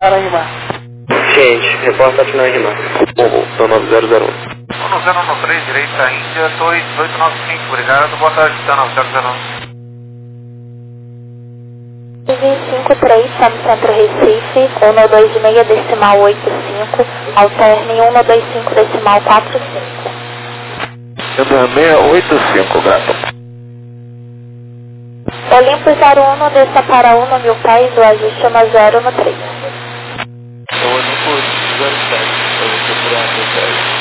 Para rimar. Ciente, reporta final em rimar. São 9001. 1013, direita Índia, 2895, obrigado, boa tarde, está 9001. 53, estamos Centro Recife, 126 decimal 85, alterne 125 decimal 45. 685, grato. Olimpo 01, desça para 1 mil pés, o ajuste é uma 0 no 3. Então, Olimpo 07, para você por 1 mil pés.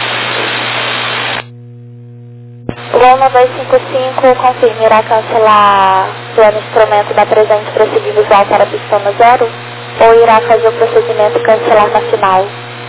Gol 9255, confirme, irá cancelar plano instrumento da presente prosseguir visual para a pistona 0 ou irá fazer o procedimento e cancelar na final?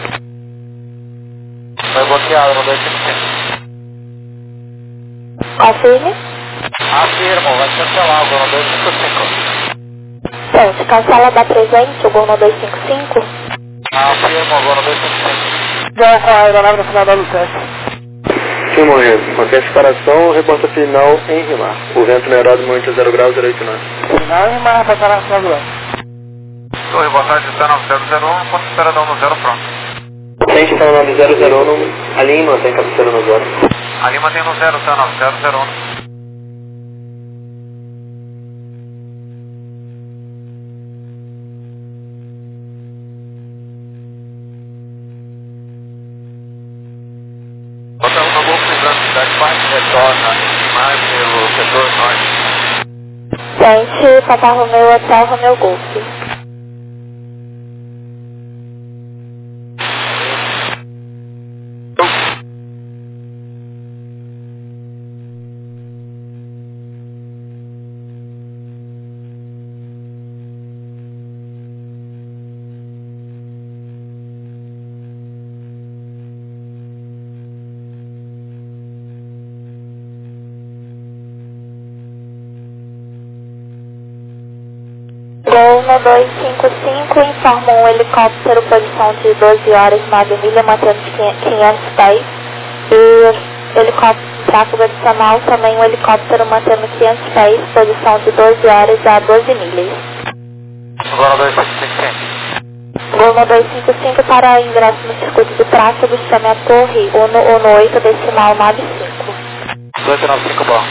Foi bloqueado no 255. Confirme? Afirmo, vai cancelar o gol no 255. Gente, cancela da presente o gol 9255? Afirmo, o gol no 255. Já com a aeronave no final da Lucete. Sim, morrendo. Mantém a separação, reporta final em rimar. O vento no aeródromo 0 graus 089. Final e mais para parar final do ano. Oi, boa tarde, está 9001, ponto de esperadão no 0 pronto. Ciente, está no 9001, a linha mantém cabeceira no 0. Ali mantém no 0, está 9001. Bota uma boa cruzando da parte retorna mais pelo setor norte. Gente, Papa Romeu Hotel Romeu Golf. Gol 1255, informa um helicóptero, posição de 12 horas, 9 milha, mantendo 500 pés. E helicóptero, tráfego adicional, também um helicóptero mantendo 500 pés, posição de 12 horas a 12 milhas. Agora 255. Gol 1255 para ingresso no circuito de tráfego, chame a torre 118 decimal 95. 295, bom.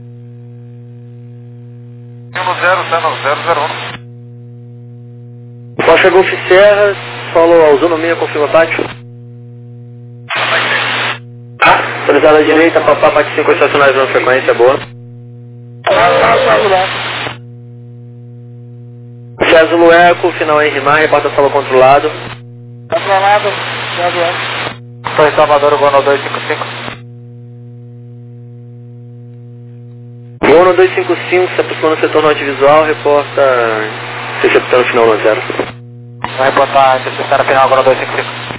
10, está 9001. Focha Golf Serra, solo autonomia, confirma pátio. Autorizada à direita, papá, pátio 5 estacionários na frequência, boa. César Eco, final em rimar, reporta solo controlado. Controlado, final do ano. Torre Salvador, o gol no 255. Gol no 255, se aproxima no setor norte visual, reporta receptando final no 0. Vai botar interceptar a final agora 255.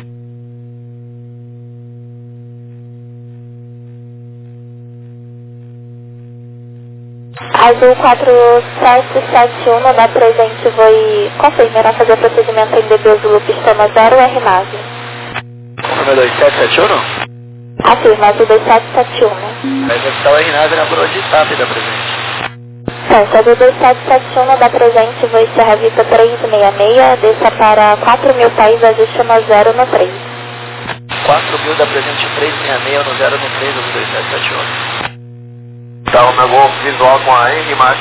Azul 4771 da presente vai confirmar fazer o procedimento em DB Zulu pistona 0 R nave. Confirma 2771? Afirma, Azul 2771. Vai executar o R-Nave na broa de TAP da presente. Gente, Azul 2771 da presente vai Serra Vista 366, desça para 4 mil pés, ajuste no 0 no 3. 4.000 da presente 366 no 0 no 3, Azul 2771. Tá, o meu gol visual com a N mais.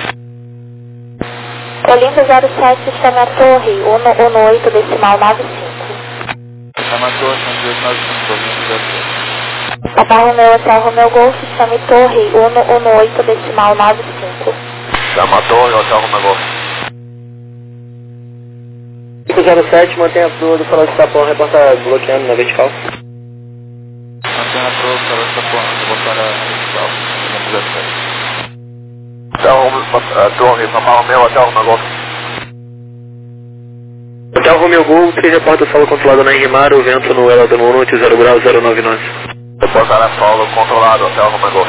Olimpo 07, chame a torre 118 decimal 95. Chama a torre, 11895, Papa Romeu Hotel Romeu Golf, chame torre 118 decimal 95. Chama a torre, hotel com o meu gol. 507, mantém a proa do farol de Sapão, reporta bloqueando na vertical. Mantém a proa do farol de Sapão, reportar a vertical. Então, torre, Papa Romeu, hotel com o meu gol. Hotel Romeo Golf, reporta solo controlado na Enrimar, o vento no aeródromo 0 graus 099. Reportar a solo controlado, hotel com o meu gol.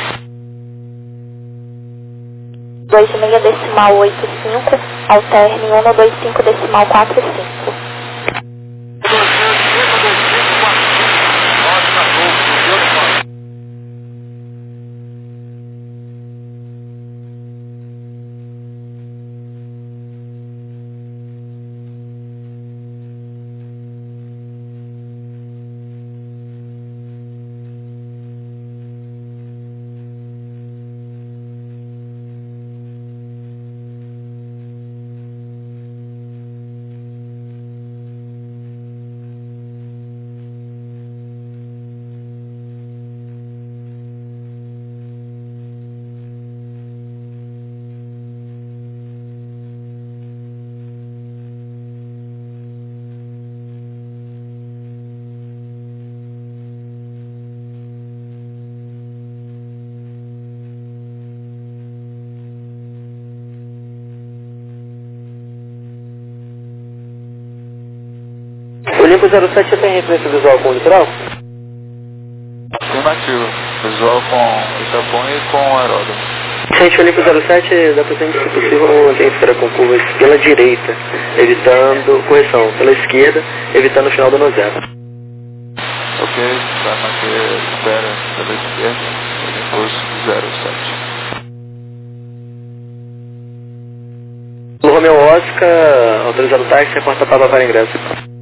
26 decimal 85, alterne 125 decimal 45. Olimpo 07, você tem referência visual com o litoral? Afirmativo. Visual com Itapom e com aeródromo. Gente, Olimpo 07, dá pra gente, se possível, uma esfera com curvas pela direita, evitando, correção, pela esquerda, evitando o final do nó zero. Ok, vai manter espera pela esquerda, Olympus 07. Romeo Oscar, autorizado táxi, reporta para ingresso.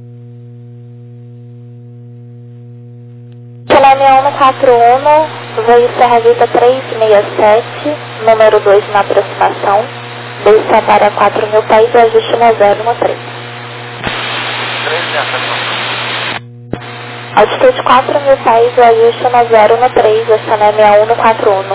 Teleme 141, veio Serra Vita 367, número 2 na aproximação, desça para 4.000 pés e ajuste no 0 no 3. 367. Altitude 4.000 pés e ajuste no 0 no 3, essa é 6141.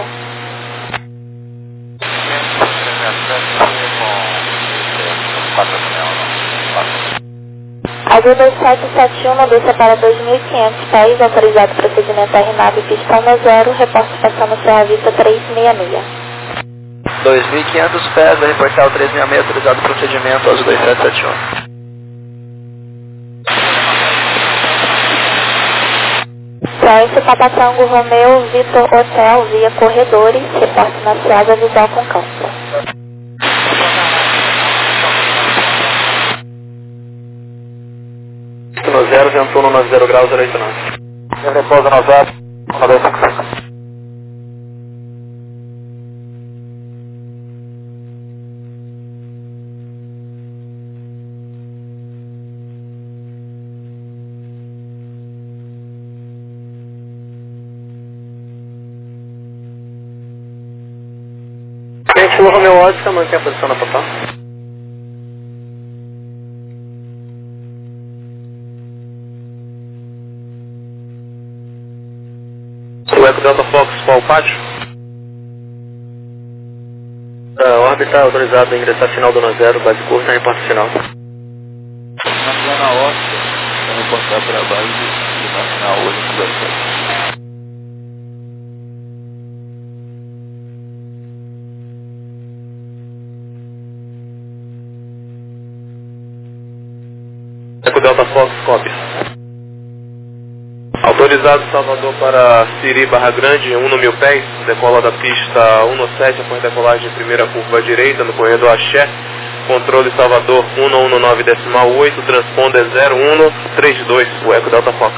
Azul 2771, desça para 2.500 pés, autorizado procedimento RNAV pistão no 0, reporte passando Serra Vista 366. 2.500 pés, vai reportar o 366, autorizado procedimento Azul 2771. Trânsito Papatango Romeu Vitor Hotel via corredores, reporte na Ciasa visual com câncer. No 0, ventou no 90 graus, 089. Repouso no 0, 955. Gente, o Romeo Oscar mantém a posição na total. O Eco Delta Fox, qual o pátio? A órbita autorizada a ingressar final do nó zero, base curta, reporte final. Na zona óssea, vai reportar para a base de nacional Olimpo 07. Eco Delta Fox, copy. Autorizado Salvador para Siri Barra Grande, 1 no 1000 pés, decola da pista 1 após decolagem primeira curva à direita no corredor Axé, controle Salvador 119,8, transponder 0132, o Eco Delta Fox.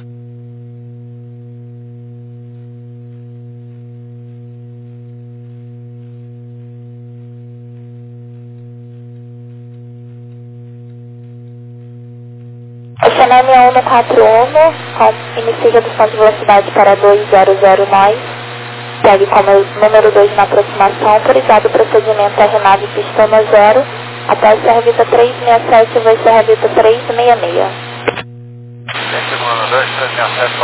Teleme 141, inicia redução de velocidade para 200 nós, segue como número 2 na aproximação, autorizado o procedimento RNAV pistão no 0, até Serra Vita 367, vai Serra Vita 366. Segundo 2, 367,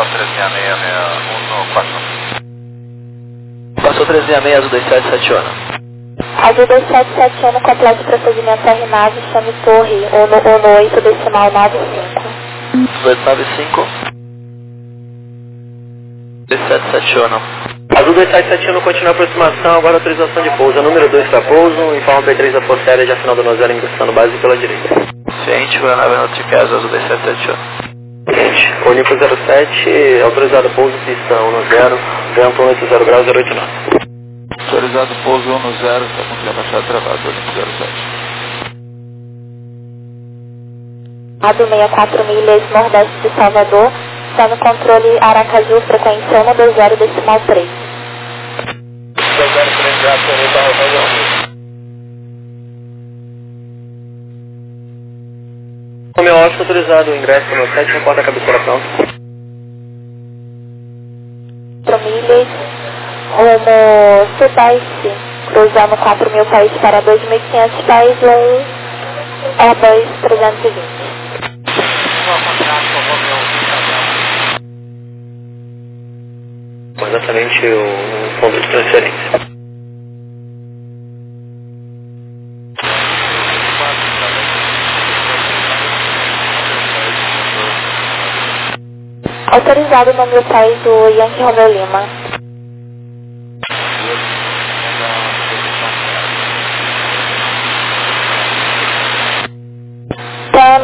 436, 1 no 4. Passou 366, Azul 2771. Azul 2771, complete o procedimento RNAV, chame torre 118, decimal 95. 295. 2771. Azul 2771 continua a aproximação, agora autorização de pouso. Número 2 para pouso, informa P3 da Força Aérea já final do nó zero, ingressando base pela direita. Ciente, o aeronave notificado, Azul 2771. Gente, Olimpo 07, autorizado pouso, pista 1 no 0, vento 80 graus, 089. Autorizado pouso 1 no 0, está com rebaixado travado, Olimpo 07. Ado 64 milhas nordeste de Salvador, está no controle Aracaju, frequência 120, decimal 3. 203, Romeo Oscar, autorizado o ingresso no 7, reporta a cabeceira pronta. 4 milhas, rumo sudeste, cruzando 4.000 pés para 2.500 pés, Airbus 320. Exatamente o ponto de transferência. Autorizado no 1000 pés do Yankee Romeo Lima.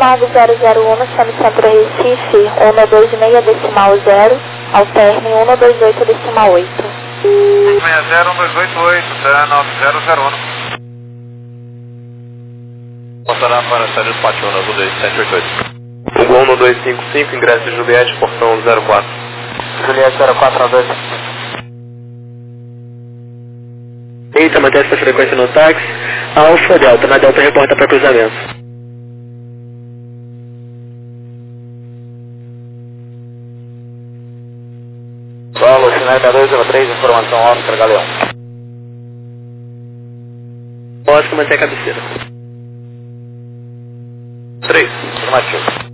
9001, chame Centro Recife, 126.0, alterne 128.8. 601288, tá 9001. Passará para a série do Pátio, azul 2788. Gol 1255, ingresso de Juliette, portão 04. Juliette 04 na 2. Eita, mantém essa frequência no táxi. Alfa Delta, na Delta reporta para cruzamento. Solo, sinal 6203, informação Oscar Galeão. Oscar, mantém a cabeceira. 3. Afirmativo.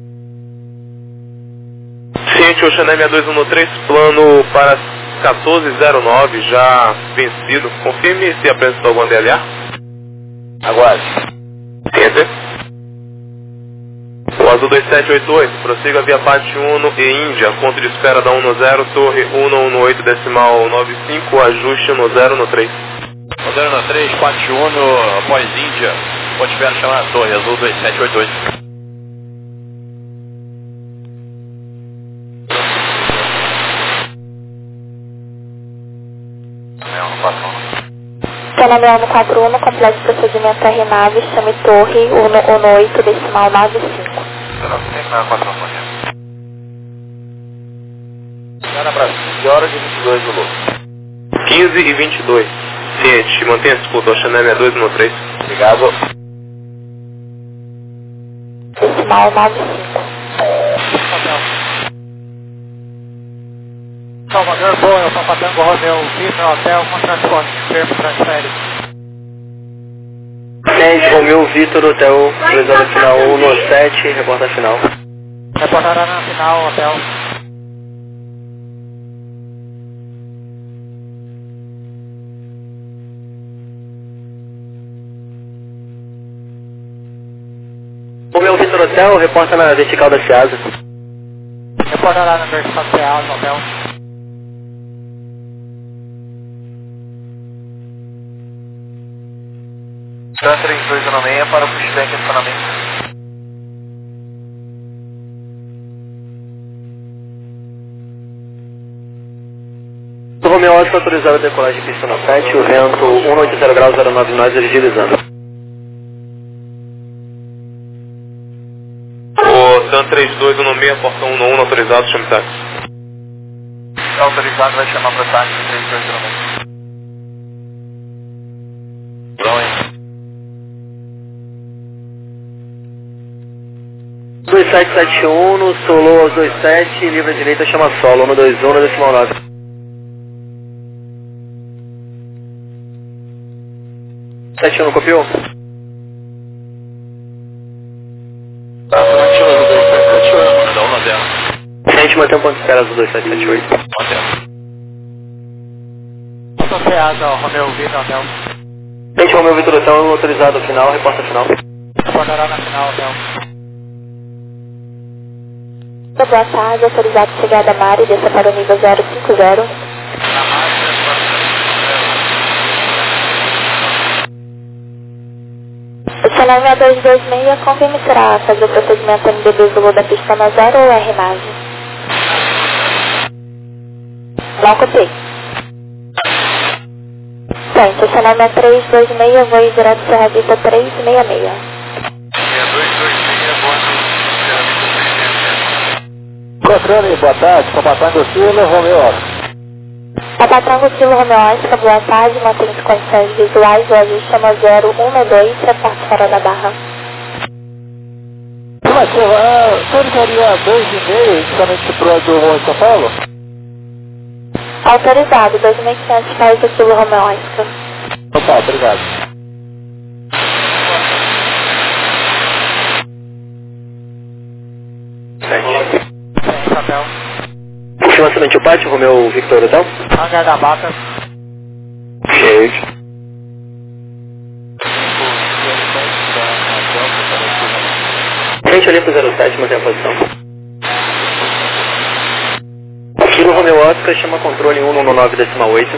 Ciente Oxané 6213, plano para 1409, já vencido. Confirme se apresentou algum DLA. Aguarde. Enter. O azul 2788, prossiga via Pátio 1 e Índia, ponto de espera da 10, torre 118.95, ajuste no 0 no 3. O 0 no 3, Pátio 1, após Índia, ponto de espera chamada torre, azul 2788. Canal 141, complete procedimento R-Nave, chame torre 118.95. Ana para 15 horas e 22 do Lula. 15 e 22. Ciente, mantenha a disputa, Oxané 6213. Obrigado. Decimal 95. Salvador, boa, eu Papa Tango Romeu, Vitor, hotel, com transporte, termo, transfere. Ciente, Romeu, Vitor, hotel, cruzado final 197, reporta final. Reportará na final, hotel. Romeu, Vitor, hotel, reporta na vertical da Ciasa. Reportará na vertical da Ciasa, hotel. Tan 3216 para o pushback e estacionamento. O Romeu Oscar autorizado a decolagem de pista no 7, o vento 180 graus 09 nós agilizando. O TAN 3216, portão 11, autorizado, chame táxi. Autorizado, vai chamar para o táxi 3216. Não, hein? 2771, no solo aos 27, livre à direita chama solo, 121, no decimal 9. Não copiou? Tá, afirmativo, azul 2778, dá 1 na 0. A gente mantém um ponto de espera azul 2778. Ponto Ciasa, Romeu, Vitor, hotel. Gente, Romeu Vitor Hotel autorizado final, reporta final. Reportará na final, hotel. Boa tarde, autorizado chegada Mari, desça para o nível 050. O canal 6226, confirme será fazer o procedimento MDB Zulu da pista na 0 ou R-Nave? Não copiei. Bem, o canal 6326, vou ir direto para a Vista 366. 6226, boa noite. Controle, boa tarde, Papa Tango Silo, Romeu Oscar. Papa Tango Silo Romeu Oscar, boa tarde, mantém as condições visuais, o ajuste chama 012, reporte fora da barra. Afirmativo, o senhor queria 2,5 justamente para o do São Paulo? Autorizado, 2.500 pés do Silo Romeu Oscar. Opa, obrigado. Hotel. Confirma somente o pátio, Romeu Victor Hotel? Hangar da Mata. Cheio. Frente ali pro 07, mantém a posição. Kilo Romeu Oscar, chama controle 119.8.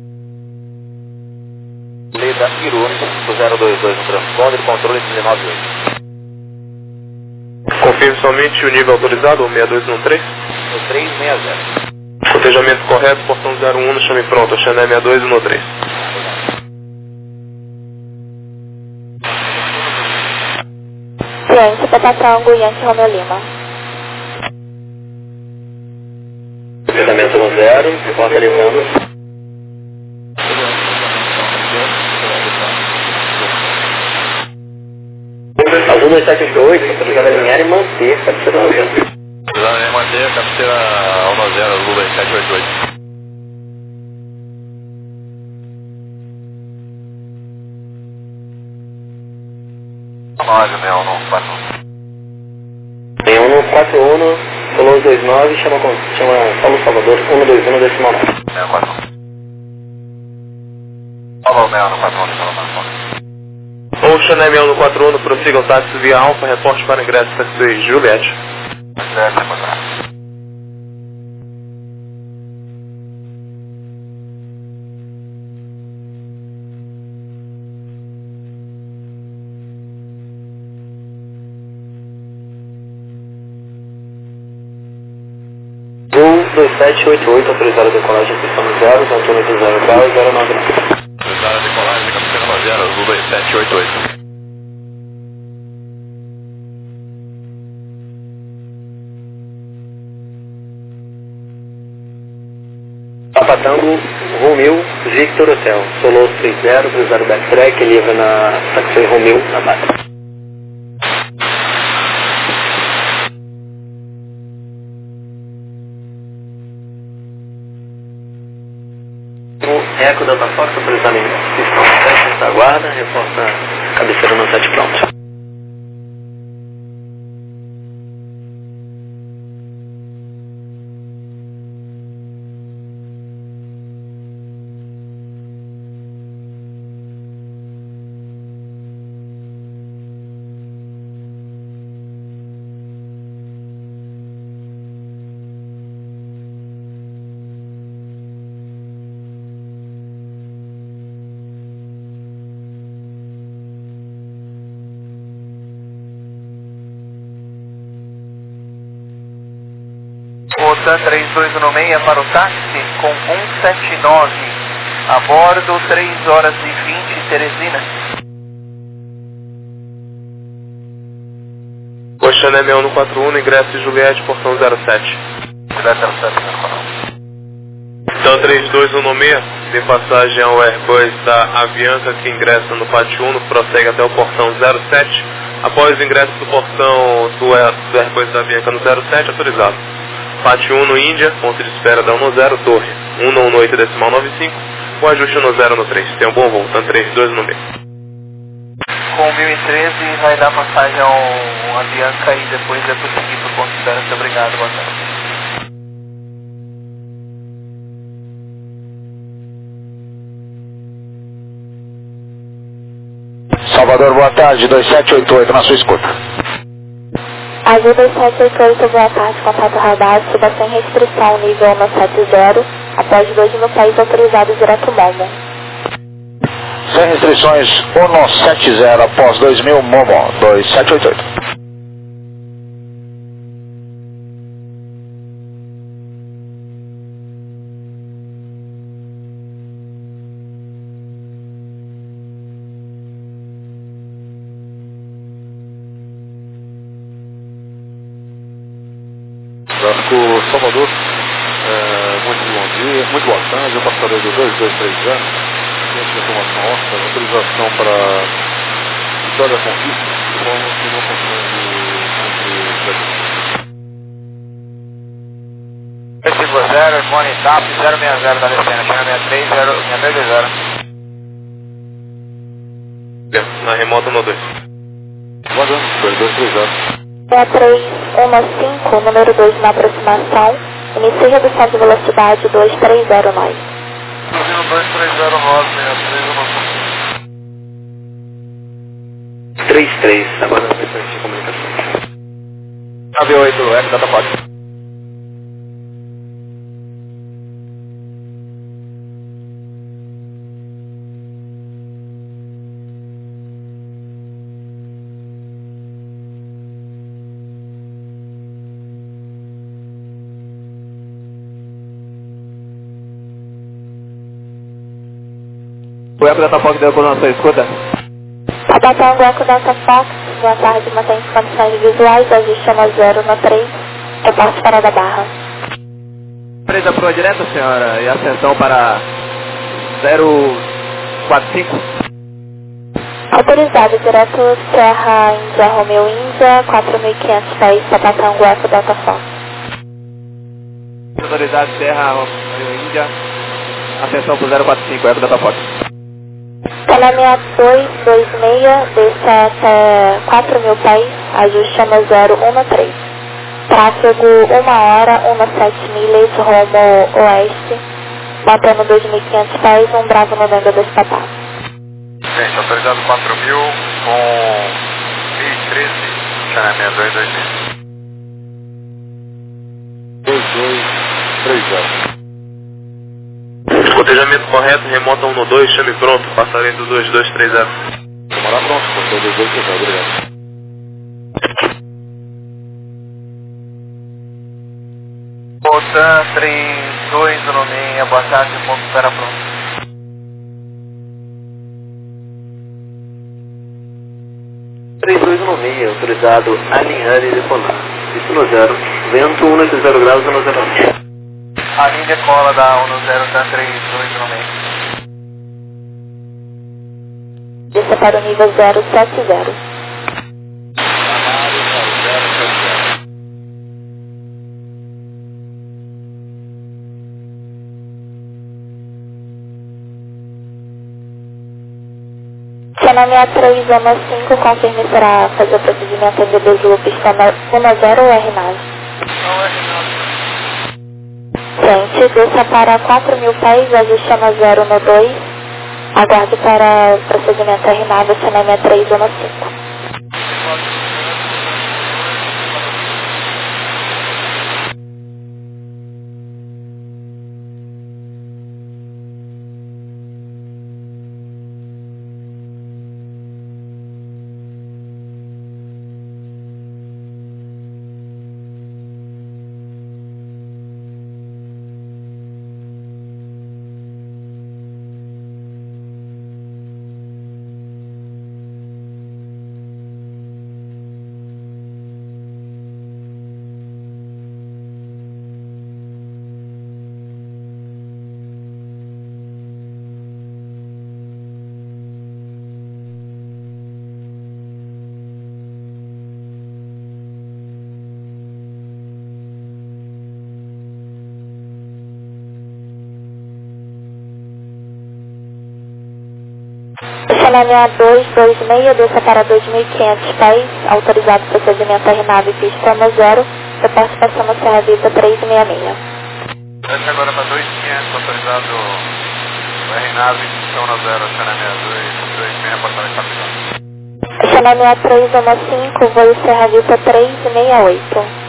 Leda Irune, do 022 no transponder, controle 198. Confirme somente o nível autorizado, o 6213. No 360. Cotejamento correto, portão 01 no chame pronto, Xané 6213. Ciência, Papa Tango, Yankee Romeo Lima. Cotejamento no 0, reporta livrando. Azul 2788, autorizado a alinhar e manter, cabeceira 0. Autorizado a manter, cabeceira 10, Azul 2788. Tem 141, Colosso 29, chama Paulo Salvador 121 decimal 9. 641. Alô, 641, chama Ou Xané 6141, prossiga o táxi via Alfa, reporte para ingresso táxi Juliette. Gol 2788, autorizado a decolagem, pistão 0, altômetro 0 grau, 099. Autorizado a decolagem, cabeceira 0, Azul 2788. Papa Tango, Romeu, Victor Hotel, Solo 30, autorizado backtrack, livre na taxi Romeu, na base. Eco Delta Fox, autorizado em pistão 7 da guarda, reporta cabeceira no 7 pronto. Otan 3216 para o táxi com 179. A bordo 3 horas e 20, Teresina. O Xané 6141, ingresso Juliette, portão 07. Juliette 07, Então 3216, de passagem ao Airbus da Avianca que ingressa no pátio 1, prossegue até o portão 07. Após o ingresso do portão do Airbus da Avianca no 07, autorizado. Pátio 1 no Índia, ponto de espera da 10, torre 118 decimal 95, o ajuste no 0 no 3. Tenha um bom voo, TAN 3216. Com 1013 vai dar passagem ao Avianca e depois é prosseguir para o ponto de espera. Muito obrigado, boa tarde. Salvador, boa tarde, 2788 na sua escuta. Azul 2788, boa tarde, contato radar, suba sem restrição, nível 170, após 2 no país autorizado direto Momo. Sem restrições, 170 após 2000 Momo, 2788. Tráfico Salvador, muito bom dia, muito boa tarde, eu passaria do 2230, ciência de informação óssea, autorização para Vitória Conquista, como que não consegue cumprir o 0, Irmone TAP 060 da Lecena, China 63, 620. Na remota no 2. Vagando, 2230. 6315, número 2 na aproximação, inicie redução de velocidade 2309. Cruzeiro 2309, 33, agora na frequência de comunicação. 98, F Data Fox. O Eco Delta Fox deu coordenação, escuta. Tabatango Eco Delta Fox, boa tarde, mantém condições visuais, ajuste chama 0 no 3, reporte para da Barra. Presa proa direta, senhora, e ascensão para 045. Autorizado, direto Serra Índia Romeo Índia, 4.500 pés, Tabatango Eco Delta Fox. Autorizado Serra Romeo Índia, ascensão para 045, Eco Delta Fox. Canal 6226, desça até 4.000 pés, ajuste chama 013. Tráfego 1 hora, 17 milhas, rumo oeste, mantendo 2.500 pés, um Bravo November 2 Papá. Gente, autorizado 4.000 com 1013, China 6226. 2230. Escotejamento correto, remota 1 no 2, chame pronto, passarinho do 2230. Tomara pronto, passou 2230, obrigado. Otan 3216, boa tarde, ponto espera pronto. Autorizado alinhar e decolar. Isso no 0. Vento 190 graus, 109. A linha cola da 10 Otan 3216. Desça para o nível 070. Chama 6315, confirme para fazer o procedimento em DBZU, pista 10 ou R9? Gente, desça para 4.000 pés, ajuste chama 0 no 2, aguarde para procedimento R9, chama 6315. Chama 6226, desça para 2.500 pés, autorizado procedimento R9, pista 10, reporte passando Serra Vita 366. Desce agora para 2.500, autorizado R9, pistão na 0, China 6226, reportagem capitão. Chama 6315, voo Serra Vita 368.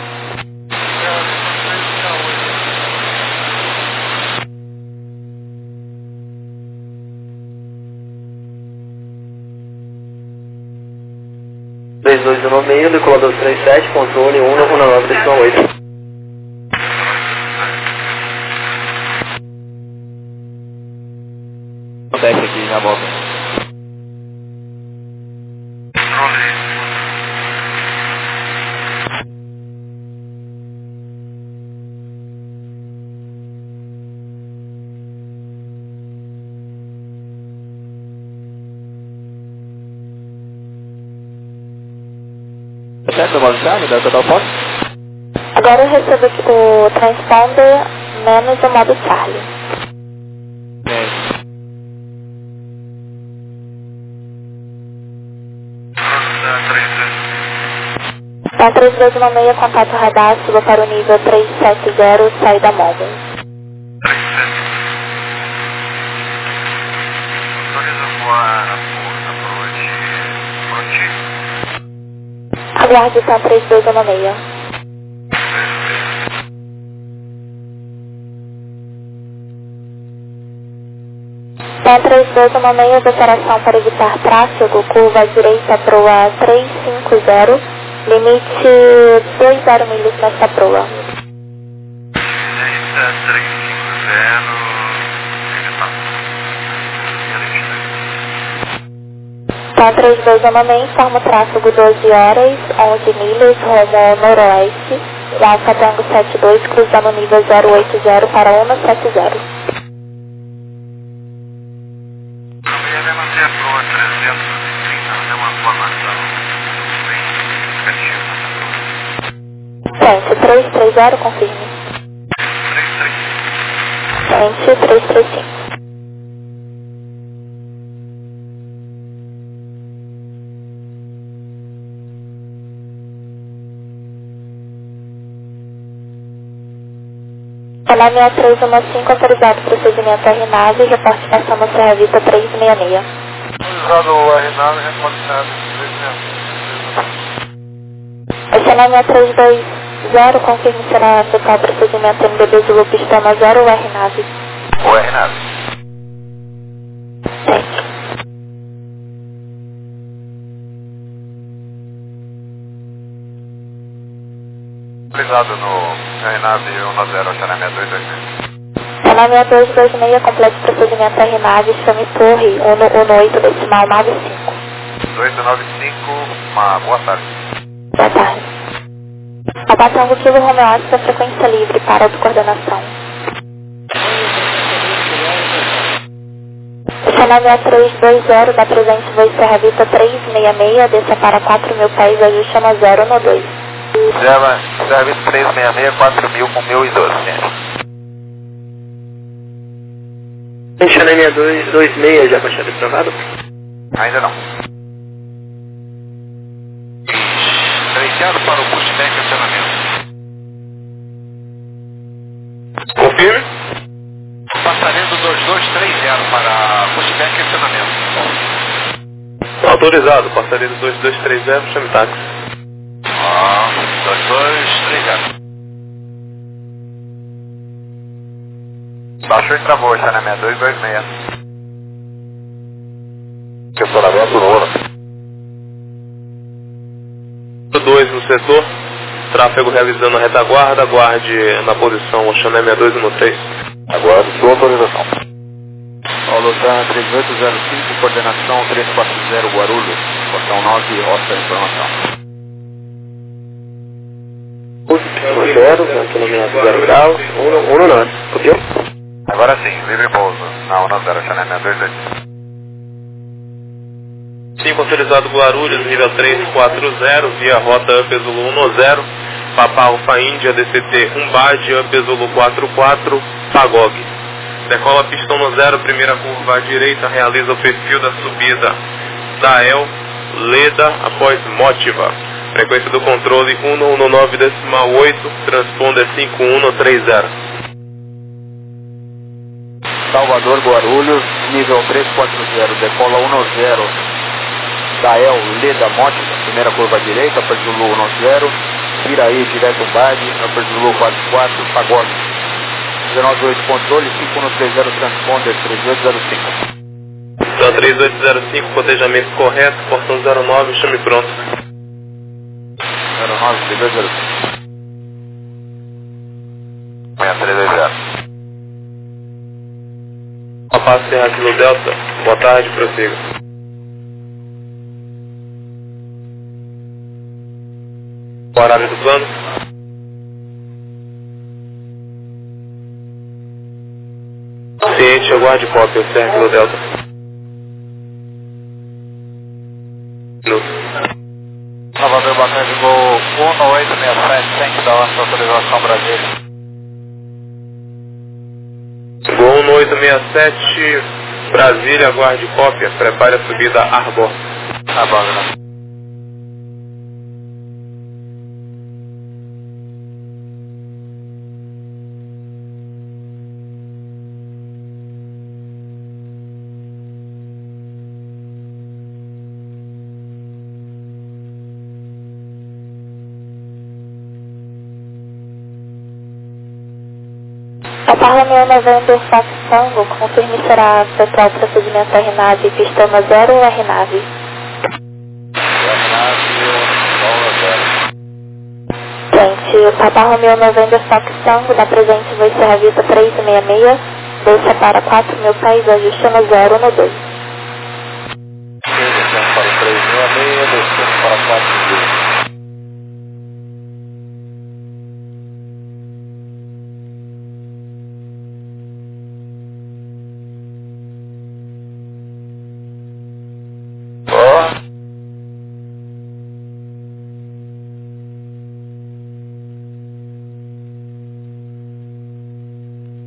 no meio, decolador 37, controle 119,8. Teste aqui, já volta. Certo, modo Charlie, da Total Fox? Agora eu recebo aqui o transponder menos o modo Charlie. Tá 3216, contato radar, suba para o nível 370, sai da Momo. Aguarde, tá 3216. Tá 3216, declaração para evitar tráfego, curva à direita, proa 350, limite 20 milhas nesta proa. Direita 350, Então 3216, informa o tráfego 12 horas, 11 milhas, rumo ao noroeste, e Alfa Tango 72, cruzando o nível 080 para 170. Gente, 330, confirme. 335. Canal 6315, autorizado procedimento RNAV, reporte passando Serra Vista 366. Autorizado o RNAV, reporte Serra Vista 366. Canal 6320, confirme se será efetuado o procedimento MDB Zulu Pistoma 0 ou RNAV. O RNAV. Autorizado no RNAV 10, Xané 6226. Canal 6226, complete procedimento RNAV, chame torre 118 decimal 95. 2895, uma boa tarde. Boa tarde. Abatango Kilo Romeo Oscar, frequência livre para autocoordenação. Canal 6320, da presente voo Serra Vista 366, desça para 4.000 pés, ajuste na 0 no 2. Serra Vista 366, 4.000 com 1.012, gente. Xané 6226, já com a chave travada? Ainda não. 3 para o pushback e acionamento. Confirme. Passarinho 2230 para pushback e acionamento. Autorizado, passaria do 2230, chame táxi. 2230. Baixou e travou, Xané 6226. Questionamento no ouro. 2 no setor, tráfego realizando a retaguarda, aguarde na posição Xané 6213. Aguardo sua autorização. Lutan 3805, coordenação 340 Guarulhos, portão 9, Oscar informação. 0, autonomia 0 graus, 1 no norte, copiou? Agora sim, livre pouso, na 10, Xané 6226. 5 autorizado Guarulhos, nível 340, via rota Up Zulu 10, Papa Alfa Índia, DCT 1 Bad, Up Zulu 44, Pagog. Decola pistão no 0, primeira curva à direita, realiza o perfil da subida da El, Leda, após Motiva. Frequência do controle 119.8, transponder 5130. Salvador Guarulhos, nível 340, decola 10. Dael, Leda, Motiva, primeira curva à direita, Upper Zulu 10, vira aí direto Bade, Upper Zulu 44, Pagode. 198 controle, 5130 transponder 3805. Então 3805, cotejamento correto, portão 09, chame pronto. 09, 3205. 6320. Papa Serra Kilo Delta, boa tarde, prossiga. Horário do plano? Ciente, aguarde cópia, Serra Kilo Delta. Salvador Bacana, voo 1867, tem que dar a sua autorização Brasília. Gol 1867, Brasília, aguarde cópia, prepare a subida Arbor. Tá bom, né? Papa Romeo November Fox Tango, confirme será efetuado o procedimento RNAV pistoma 0 ou RNAV? Gente, o Papa Romeo November Fox Tango, da presente voo Serra Vista 366, desça para 4.000 pés, ajuste no 0 no 2.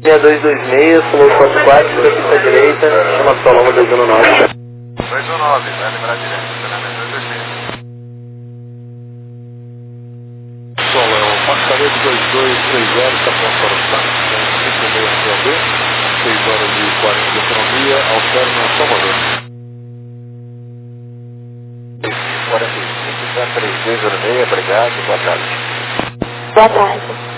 6226, Sulou 44, da pista direita, chama Soloma 219. 219, vai lembrar direto, estacionamento 226. Solão, Passaredo 2230, está pronto para o táxi, com 56 CAB, 6 horas e 40 de autonomia, Alterna Salvador. 45, 3206, obrigado, boa tarde. Boa tarde.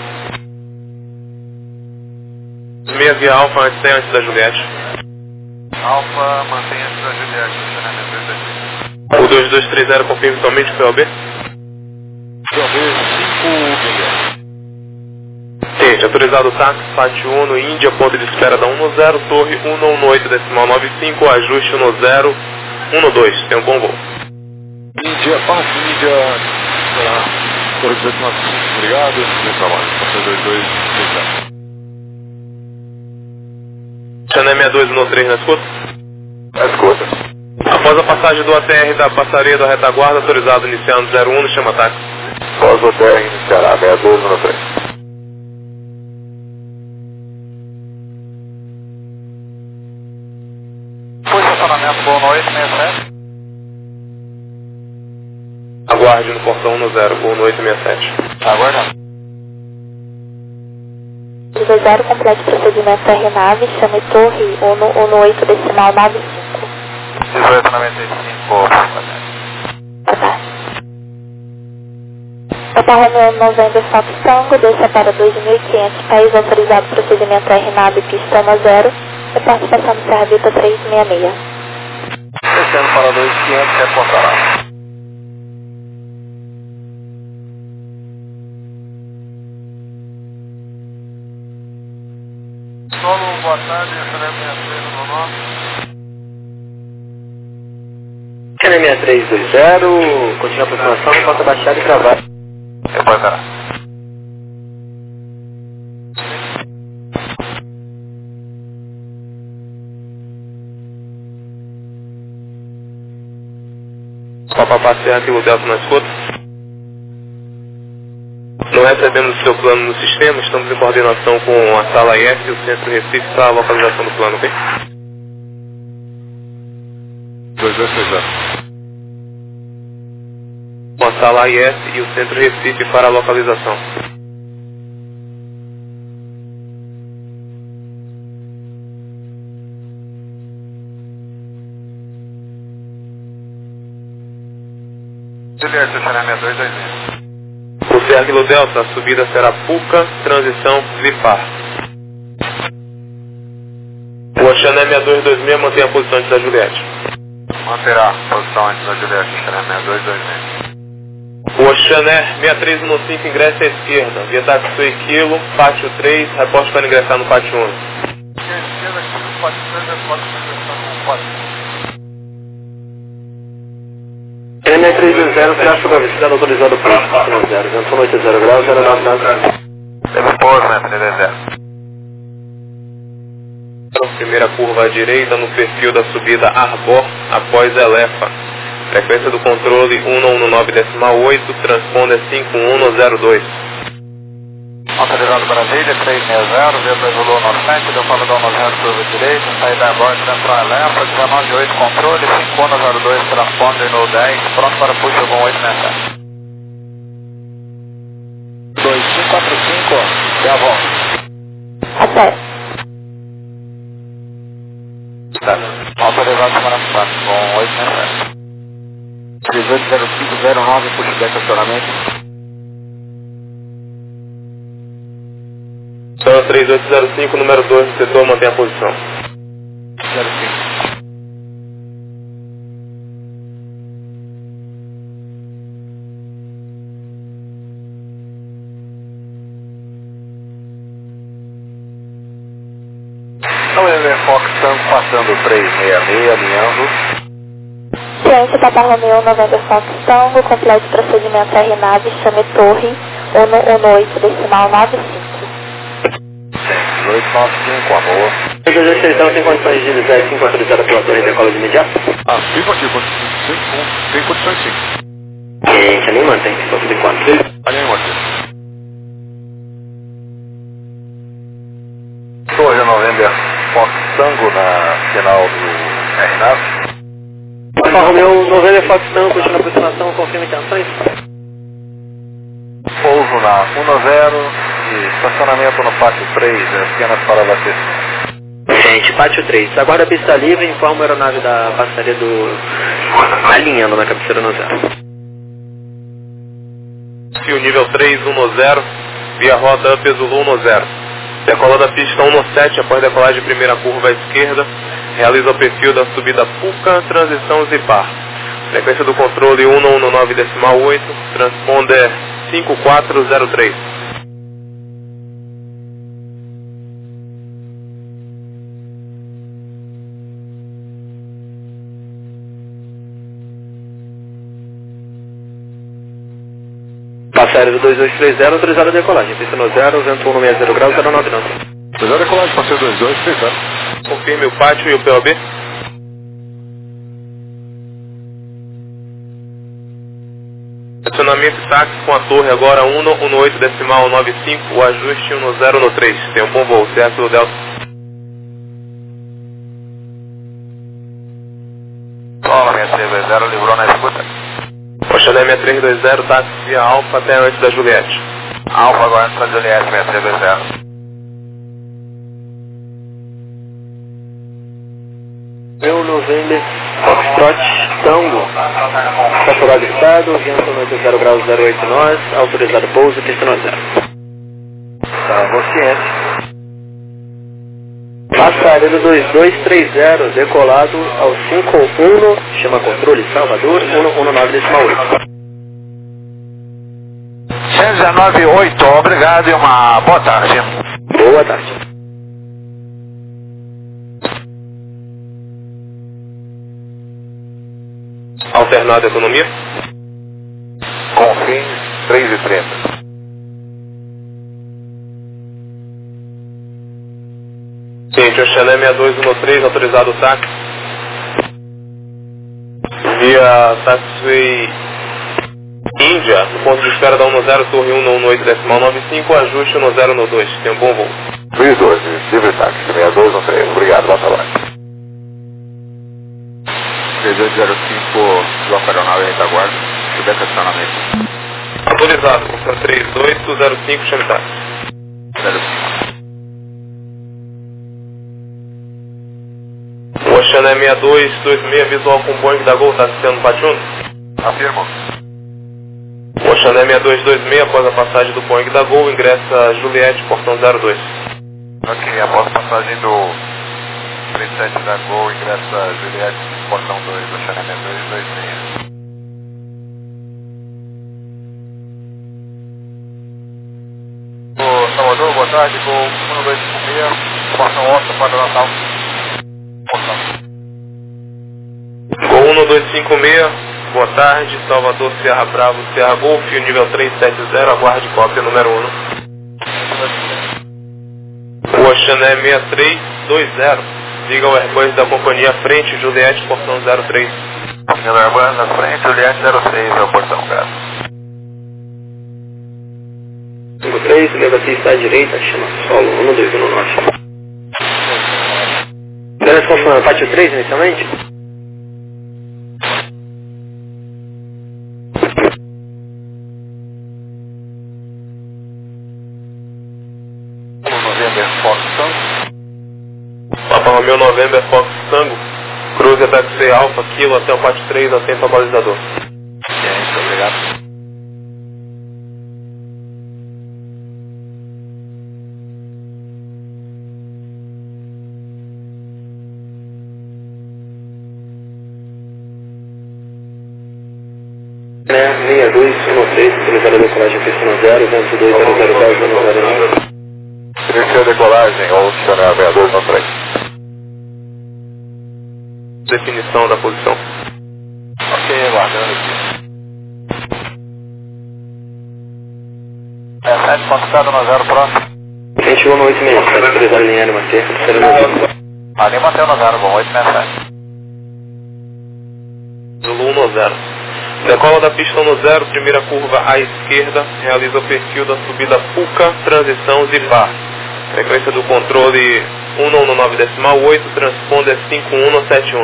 Meia via Alfa antes da Juliette. Alfa, mantenha antes da Juliette, estacionamento 226. O 2230 confirma somente o COB? COB 5 Gente, autorizado o táxi, FAT Uno, Índia, ponto de espera da 10, torre 118, decimal 95, ajuste 1012. Tem um bom voo. Índia, parte Índia, torre 1895, obrigado, bom trabalho, passei 2230. Chané 6213 na escuta? Na escuta. Após a passagem do ATR da passaria da retaguarda, autorizado iniciando 01, chama táxi. Após o ATR iniciará 6213. Posicionamento, boa noite, 67. Aguarde no portão 10, boa noite 67. Aguardando. 20 complete procedimento RNAV, chame torre 118 decimal 95. 1895, boa tarde. Boa tarde. Papa Romeo November Fox Tango, desça para 2.500, país autorizado procedimento RNAV, pista 10, reporte passando Serra Vita 366. Descendo para 2500, reportará. Solo, boa tarde, estacionamento no nome. Chané 6320, continua a aproximação, passa baixar e travar. Reportará. Papa passear aqui o Delta na escuta. Não recebemos o seu plano no sistema, estamos em coordenação com a sala IF e o centro Recife para a localização do plano, ok? 2260. Com a sala IF e o centro Recife para a localização. Juliette, estacionamento 226. O Serra Delta, a subida será Puca, transição Vipar. O Chané 6226 mantém a posição antes da Juliette. Manterá posição antes da Juliette, estacionamento 226. O Chané 6315 ingressa à esquerda, via táxi Equilo, pátio 3, reporte para ingressar no pátio 1. Esquerda aqui no pátio 3, reporte para ingressar no pátio 1. Chané 6320, tráfego da velocidade autorizado por 0, venção 80 graus, 09 graus. Teve pouso, né, 320. Primeira curva à direita no perfil da subida Arbor, após Elefa. Frequência do controle 119.8, transponder 5102. Autorizado Brasília, 360, V2 Lulu 97, deu para dar 90 curva direita, saída agora, central Elefa, 198 controle, 5102, transponder no 10, pronto para push 1867. 2545, já volta. Até. Autorizado semana passada, com 867. 180509, pushback acionamento. São 3805, número 2 do setor, mantém a posição. 05. Fox Tango passando 366, alinhando. Ciência Papa Romeo November Fox Tango, complete procedimento RNAV, chame torre 118 decimal 95. 295, amor. O 2230 tem condições de design 5 autorizada pela torre de cola de imediato? Afirmativo, tem condições sim. Gente, nem mantém, só tudo em 4. Alinha, Martins. final do RNAV. Alfa Romeo November Fox Tango, continua a aproximação, confirma intenções. Pouso na 10 e estacionamento no pátio 3, apenas para abastecer. Gente, pátio 3. Aguarda a pista livre e informa a aeronave da passaria do... alinhando na cabeceira no 0. Fio nível 310, via rota Up Zulu 10. Decola da pista 17 após decolagem de primeira curva à esquerda. Realiza o perfil da subida Puca, transição Zipar. Frequência do controle 119.8, transponder 5403. Passageiro 2230, autorizado a decolagem. Pista no 0, vento 160 graus, 09 não. Autorizado a decolagem, passageiro 2230. Confirme o pátio e o POB. Estacionamento e táxi com a torre agora 118.95, o ajuste 10 no 3. Tem um bom voo, certo, Delta? Olá, 620, livrou na escuta. Oxané 6320, táxi via Alfa até antes da Juliette. Alfa agora antes da Juliette, 620. Meu November Foxtrot Tango. Calculado estado, vento 90 graus 08 nós, autorizado pouso, pista no 0. Tá, consciente. Passaredo 2230, decolado ao 51, chama controle Salvador, 119.8. 119.8, obrigado e uma boa tarde. Boa tarde. Alternado economia. Confins 3h30. Gente, Oxané 6213, autorizado o táxi. Via Taxiway Índia, no ponto de espera da 10, torre 118.95, ajuste 10 no 2. Tem um bom voo. 312, livre táxi, 6213. Obrigado, boa tarde. 3205, bloco aeronave ainda aguarda, subir estacionamento. Autorizado, confirma 3805, chame táxi. 05. O Oxané 6226, visual com Boeing da Gol, taxiando Pátio 1. Afirmo. O Oxané 6226, após a passagem do Boeing da Gol, ingressa Juliette, portão 02. Ok, após a passagem do 37 da Gol, ingressa Juliette, portão 2, do Oxané 6226. Salvador, boa tarde, Gol 1256, portão 11 para Natal. Gol 1256, boa tarde, Salvador, Sierra Bravo, Sierra Golf, nível 370, aguarde cópia número 1. O Oxané 6320, diga o Airbus da companhia frente, Juliette, portão 03. Siga o Airbus na frente, Juliette 06 é o portão, cara. 53, leva-se está à direita, chama solo, 12 no norte. Beleza, confirmando, pátio 3 inicialmente? November Fox Tango. Papa Romeo November Fox Tango, cruze taxi Alfa, Kilo até o pátio 3, atento ao balizador. Muito obrigado. Né, 6213, utilizando a decolagem pista no 0, vento 200 graus, 09. Terceira decolagem, ou Oxané 6213. Definição da posição. Ok, aguardando aqui. 7, constado no 0 próximo. Gente, 186, autorizado em área manter, terceira no 0. Ali mantém no 0, bom, 867. Zulu 10. Decola da pista no 0, primeira curva à esquerda, realiza o perfil da subida Puca, transição Zipar. Frequência do controle 119.8, transponder 5171.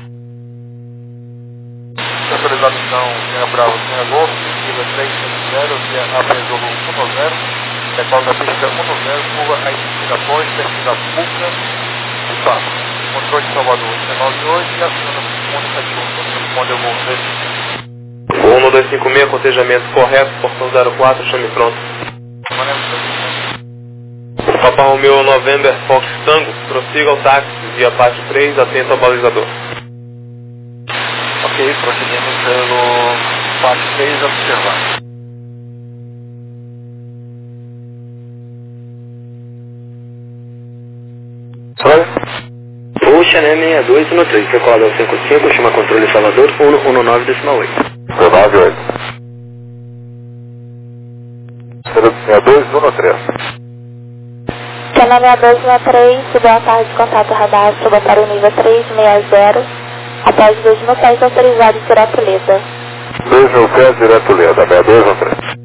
Autorizado então, Sierra Bravo, Sierra Golf, Vila 350, via Apesolo 10, decola da pista 10, curva à esquerda após, descida Puca e Passo. Controle de Salvador 198 e aciona 5171, transponder o voo 1256, cotejamento correto, portão 04, chame pronto. Papa Romeo November Fox Tango, prossiga ao táxi via parte 3, atento ao balizador. Ok, prosseguimos pelo parte 3, observar. Ocean E6213, decolado 55, chama controle Salvador 119.8. 198. 6213. Chama 6263, boa tarde, contato radar, suba para o nível 360, após 2.000 pés autorizados direto Leda. 2.000 pés direto Leda, 6213.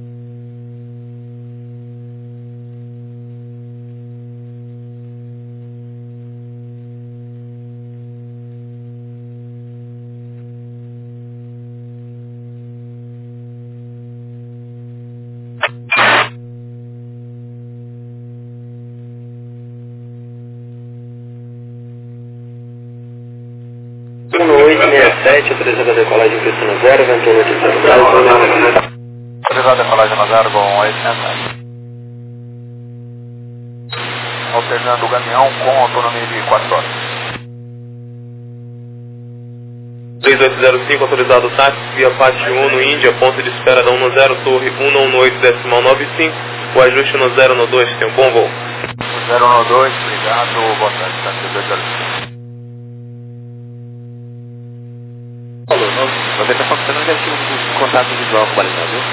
Autorizada a decolagem pista 0, vento 80 graus, Autorizado a decolagem no 0 com 800. Alternando o caminhão com autonomia de 4 horas. 3805, autorizado o táxi via parte 1 no Índia, ponto de espera da 10, torre 118.95, o ajuste no 0 no 2, tem um bom voo. 0 no 2, obrigado, boa tarde, táxi 205. Você está falando negativo do contato visual com o balizador?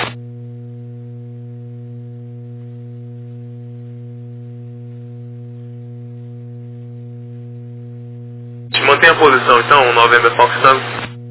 Mantenha a posição então, November Fox Tango.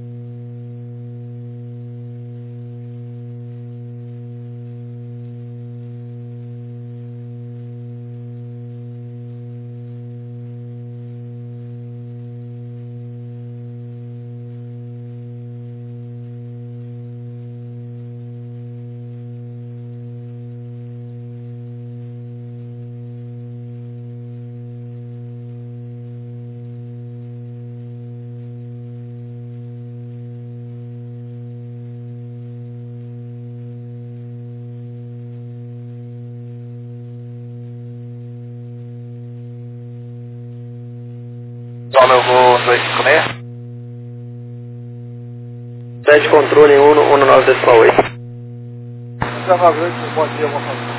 Toma o voo 256. Sede controle 119.8. Bom dia, boa tarde.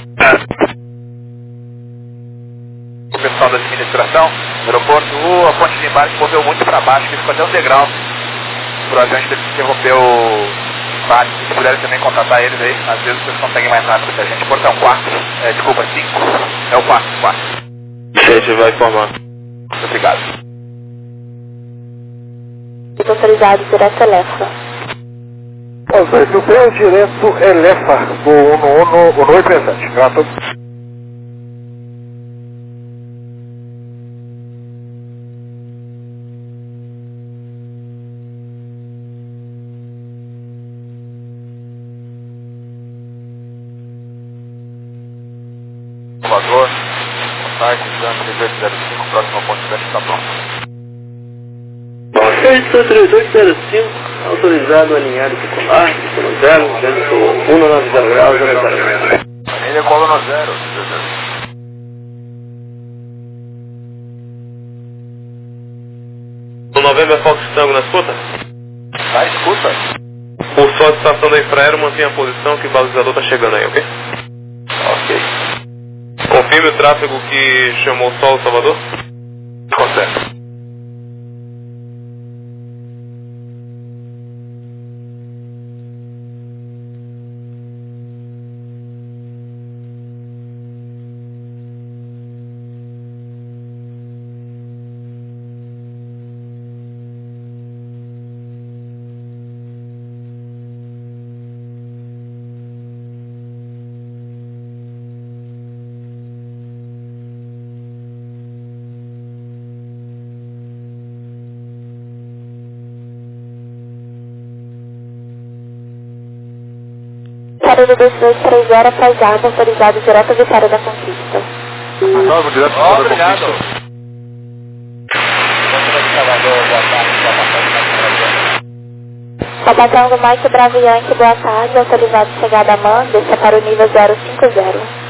O pessoal da administração, aeroporto, a ponte de embarque moveu muito para baixo, que ficou até um degrau. O avião teve que interromper o embarque. Se puderem também contatar eles aí, às vezes vocês conseguem mais rápido que a gente. Portão 4, desculpa, 5, é o 4. A gente vai informar. Obrigado. Autorizado direto Elefa. O trem direto Elefa, voo 1837. Grato. Salvador, táxi, Santos 1805, próximo ponto 7 está pronto. 3205, autorizado alinhado circular, pista 0, vento 190 graus, 0. Ele cola no 0. O November Fox Tango na escuta? Tá, escuta. Por solicitação da Infraero, mantenha a posição que o balizador está chegando aí, ok? Ok. Confirme o tráfego que chamou o Sol Salvador? Consegue. aparelho 2230 após água, autorizado direto à Vitória da Conquista. Salve, direto à Vitória da Obrigado. Conquista. Sapatão do Mike Bravo Yankee, boa tarde, autorizado chegada a MAN, desça para o nível 050.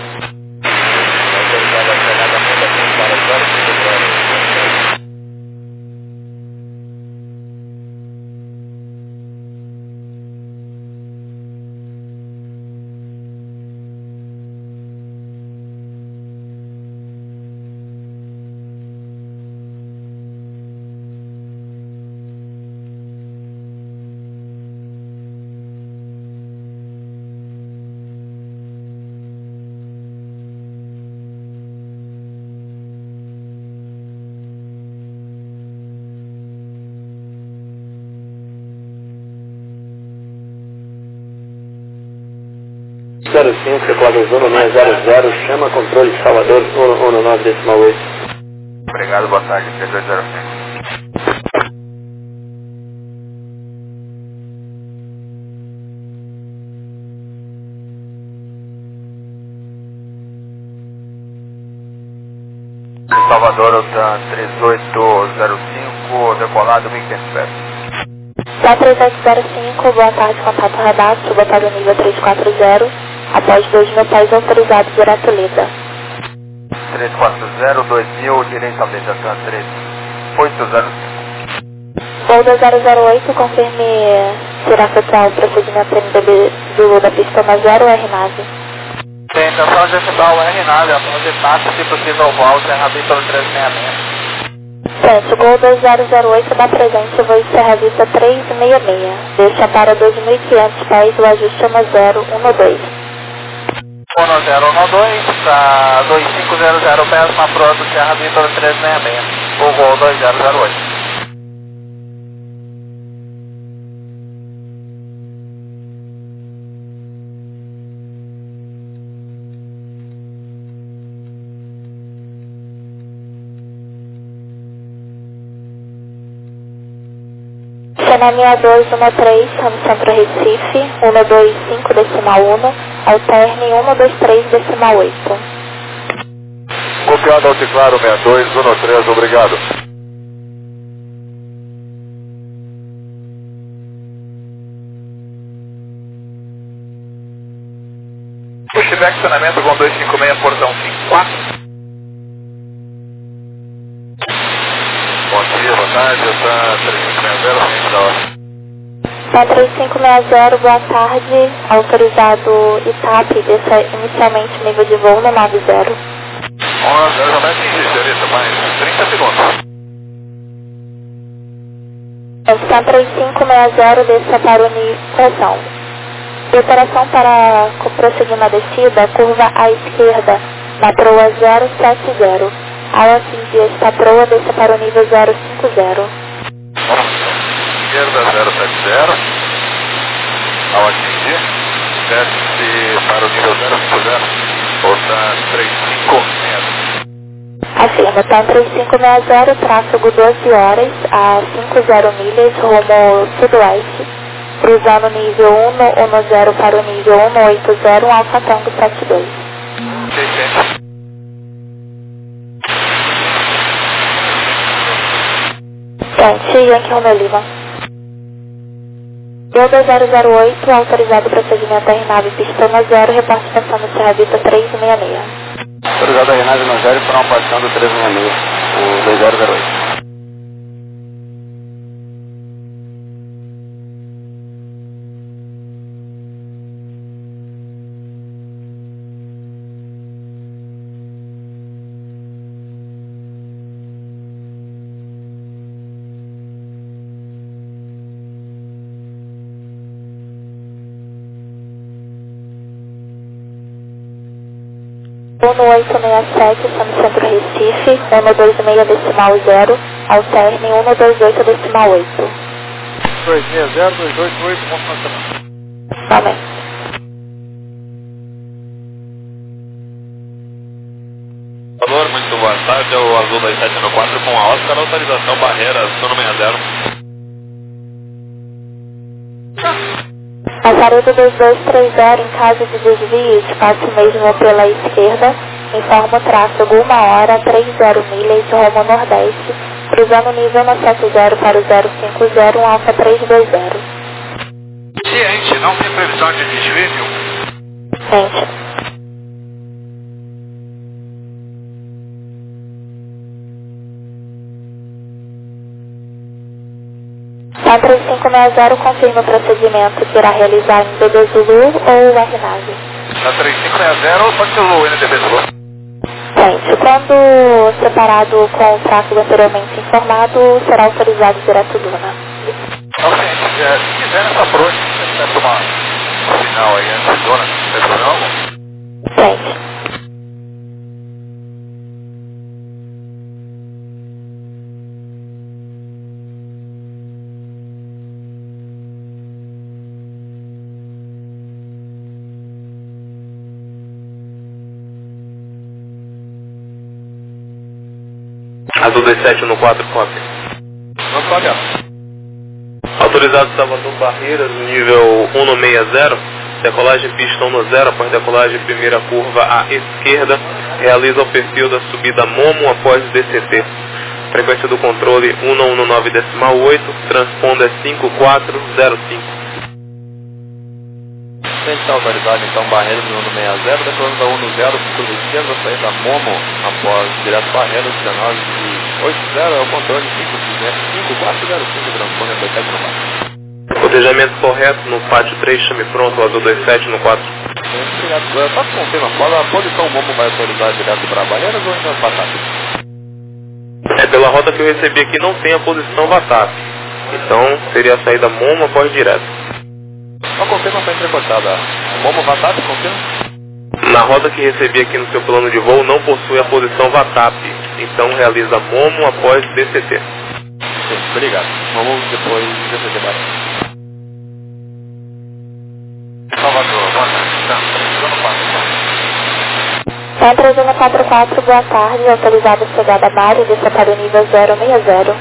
Zero 5, teclado Zona 600, chama controle Salvador, 119,8. Obrigado, boa tarde, 3205. Salvador, OTAN 3805, decolado 1500 pés. Só 3805, boa tarde, contato radar, suba para o nível 340, após 2000 pés autorizado direto Lida. 340, 2000, direito à mesa, OTAN 3805. Voo 2008, confirme se irá efetuar o procedimento NDB do da pista 0 ou RNAV. Tem intenção de efetuar o RNAV após etape, se possível o voo, Serra Vitor 366. Gente, Gol 2008 dá presente, voo Serra Vista 366. Deixa para 2.500 pés, o ajuste é 1012. 1012, tá 2500 pés na proa do Serra Vitor 366. O voo 2008. Cena 6213, Ramo Centro Recife, 125 decimal 1, alterne 123 decimal 8. Copiado Alticlaro 6213, obrigado. Pushback estacionamento com 256, portão 54. Bom dia, boa tarde, OTAN 3560, frente da hora. Tá 3560, boa tarde, autorizado ITAP, desça inicialmente nível de voo no 90. Já vai atingir, senhorita, mais 30 segundos. Está 3560, desça para o nível operação. Operação para prosseguir na descida, curva à esquerda, na proa 070. Ao atingir esta proa, desça para o nível 050. Esquerda 070. Ao atingir, desce para o nível 050. OTAN 3560. Afirma, tá 3560, tráfego 12 horas a 50 milhas, rumo sudoeste, cruzando nível 110 para o nível 180, Alfa Tango 72. 600. Gente, Yankee Romeo Lima. Gol 2008, autorizado procedimento RNAV Pistona 0, reporte passando Serra Vista 366. Autorizado a Renave no 0, foram passando 366, o 2008. Voo no 867, estamos no Centro Recife, 126 decimal 0, alterne 128 decimal 8. 260, 288, bom final de semana. Somente. Valor, muito boa tarde, é o Azul 2794 com a Oscar, autorização barreira, sono 60. Sarudo 2230, em caso de desvio, espaço mesmo pela esquerda, informa o tráfego 1 hora, 30 milhas, rumo nordeste, cruzando o nível 170 para o 050, Alfa 320. Ciente, não tem previsão de desvio? Ciente. Tá 3560, confirma o procedimento que irá realizar em BB Zulu ou RNAV. Na 3560, pode ser o NDB Zulu. Gente, quando separado com o tráfego anteriormente informado, será autorizado direto Luna. Não, gente, se quiser nessa approach, você vai tomar um sinal aí antes de Luna, não tem problema algum. Gente. Azul 2714, cópia. Não pode, ó. Autorizado Salvador Barreiras, nível 160, decolagem pista 10, após decolagem primeira curva à esquerda, realiza o perfil da subida Momo após DCT. Frequência do controle 119.8, transponder 5405. Está autorizado então Barreiras no 160, decolando da 10, curva esquerda, saída Momo, após direto Barreiras, 19.80, é o controle 5405, transponder 2794. Cotejamento correto no pátio 3, chame pronto, azul 27 no 4. Obrigado. Só confirma, qual a posição Momo vai autorizar direto para Barreiras ou ainda Batata? Pela rota que eu recebi aqui não tem a posição Batata. Então seria a saída Momo após direto. Só confirma para entrecortada. Momo Batata, confirma? Na rota que recebi aqui no seu plano de voo não possui a posição VATAP. Então realiza Momo após DCT. Sim, obrigado. Vamos depois DCT Barreiras. Salvador, boa tarde. Centro 144, boa tarde. Autorizado a chegada a Mário, desça para o nível 060.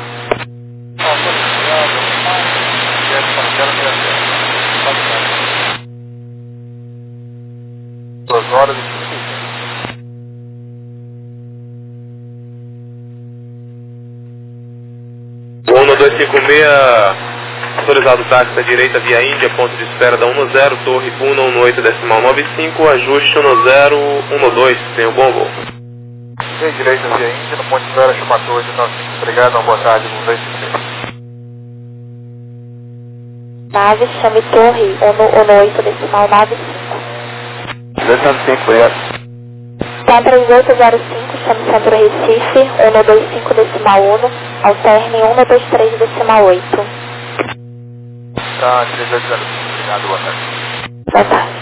Duas horas e 1256, autorizado táxi à direita via Índia, ponto de espera da 10, torre 118.95, ajuste 1012, tenha um bom voo. via direita via Índia, no ponto de espera, chama torre 95, obrigado, uma boa tarde, vamos ver se Nave, chame torre 118, nave 5. 205, obrigado. Tá 3805, chame Centro Recife, 125.1, alterne 123.8. Tá, 3805, obrigado, boa tarde. Boa tarde.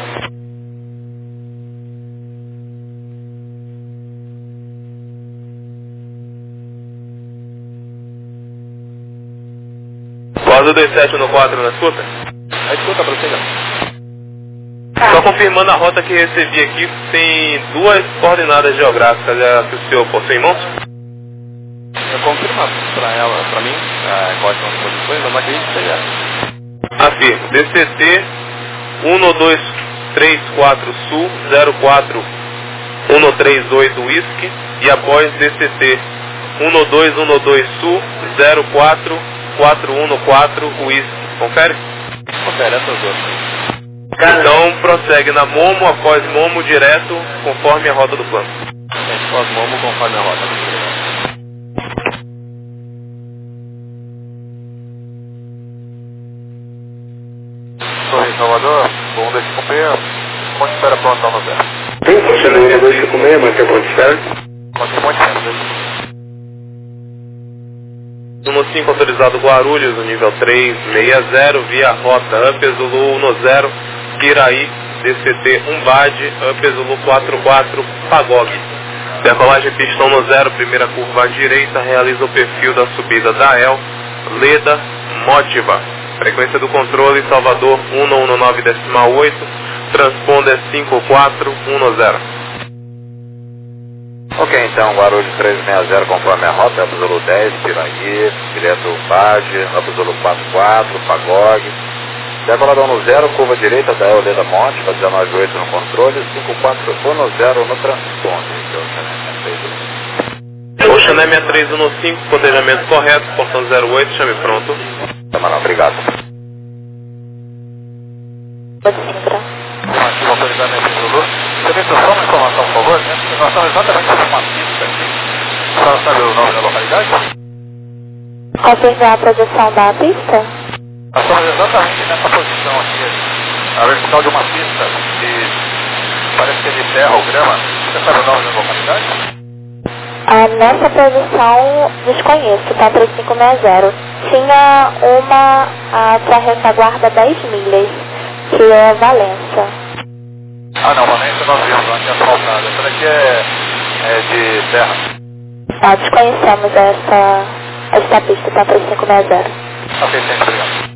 Azul 27 no 4 na escuta? A escuta, prossiga. Só confirmando a rota que recebi aqui, tem duas coordenadas geográficas que o senhor possui em mãos? Eu confirmo para ela, para mim, quais são as posições, mas acredito que seja. Afirmo, DCT 1234 Sul 04138 Whisky e após DCT 1212 Sul 04414 Whisky. Confere? Confere essas duas. Então prossegue na Momo após Momo direto conforme a rota do plano. Gente, após Momo conforme a rota. Torre Salvador, bom 256, ponto de espera pronto, no 0. Sim, funcionando 256, manter ponto de espera. Mantém muito tempo, No 5 autorizado Guarulhos, no nível 360, via rota Up Zulu 10, Piraí, DCT 1 BAD, Up Zulu 44, Pagog. Decolagem pistão no 0, primeira curva à direita, realiza o perfil da subida da El, Leda, Motiva. Frequência do controle, Salvador 119.8, transponder 5410. Ok, então, Guarulhos 360 conforme a rota, Up Zulu 10, Piraí, direto BAD, Up Zulu 44, Pagog. Decolador no 0, curva direita da Eoleda Monte, para 19,8 no controle, 54 no 0 no transponder. Oceané 6315, cotejamento correto, portão 08, chame pronto. Tá, mano, obrigado. Pode sim, Grau. Aqui, autorizado nesse Zulu. Você me só uma informação, por favor, né? Nós estamos exatamente numa pista aqui. A senhora sabe o nome da localidade? Confirmar a projeção da pista? Nós estamos exatamente nessa posição aqui, a vertical de uma pista que parece que é de terra ou grama. Você sabe o nome da localidade? Nessa posição, desconheço, tá 3560. Tinha uma que a retaguarda 10 milhas, que é Valença. Ah não, Valença nós vimos, aqui asfaltada. Essa daqui é de terra. Desconhecemos esta pista, tá 3560. Ok, sempre obrigado.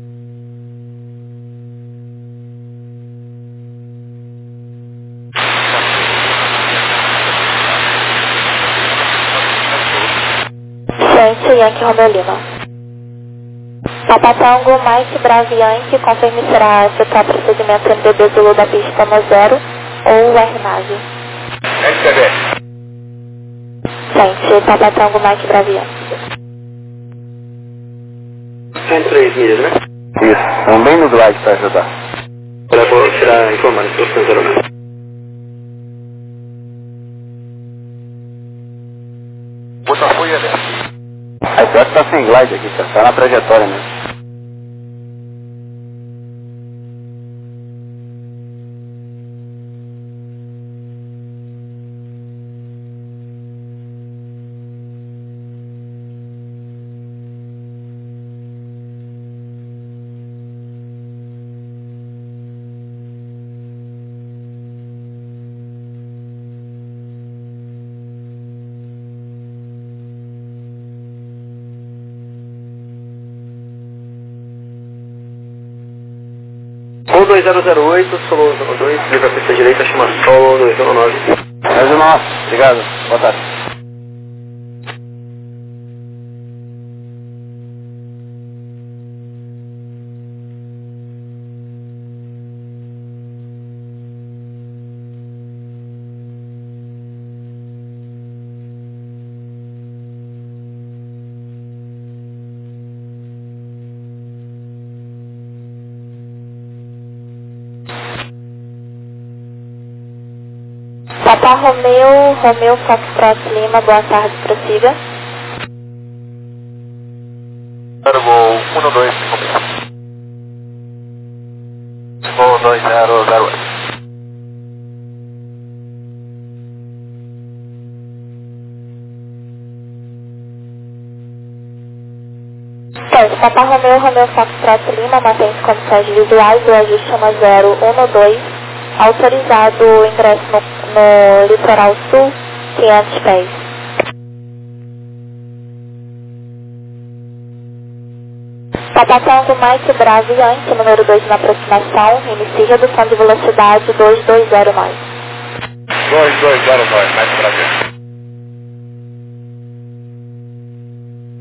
Yankee Romeo Lima. Papa Tango, Mike Bravo Yankee, confirme se será efetuar procedimento MDB Zulu da pista no 0 ou RNAV. STB. Gente, Papa Tango, Mike Bravo Yankee. 103 milhas, né? Isso, também no glide para ajudar. Será informado, estou 09. Botafogo e Adé. A pior que tá sem glide aqui, cara. Tá na trajetória mesmo. Ou 2008, Solo 2, livre a pista direita, chama Solo 209. Mais uma nossa. Obrigado. Boa tarde. Papa Romeo Foxtrot Lima, boa tarde, prossiga. Voo 1255. Voo 2008. Então, Papa Romeo Foxtrot Lima, mantém as condições visuais do ajuste chama 012, autorizado o ingresso no litoral sul, 500 pés. Papa Tango Mike Bravo Yankee, número 2 na aproximação, inicie redução de velocidade 2209. 2209, mais Brasil.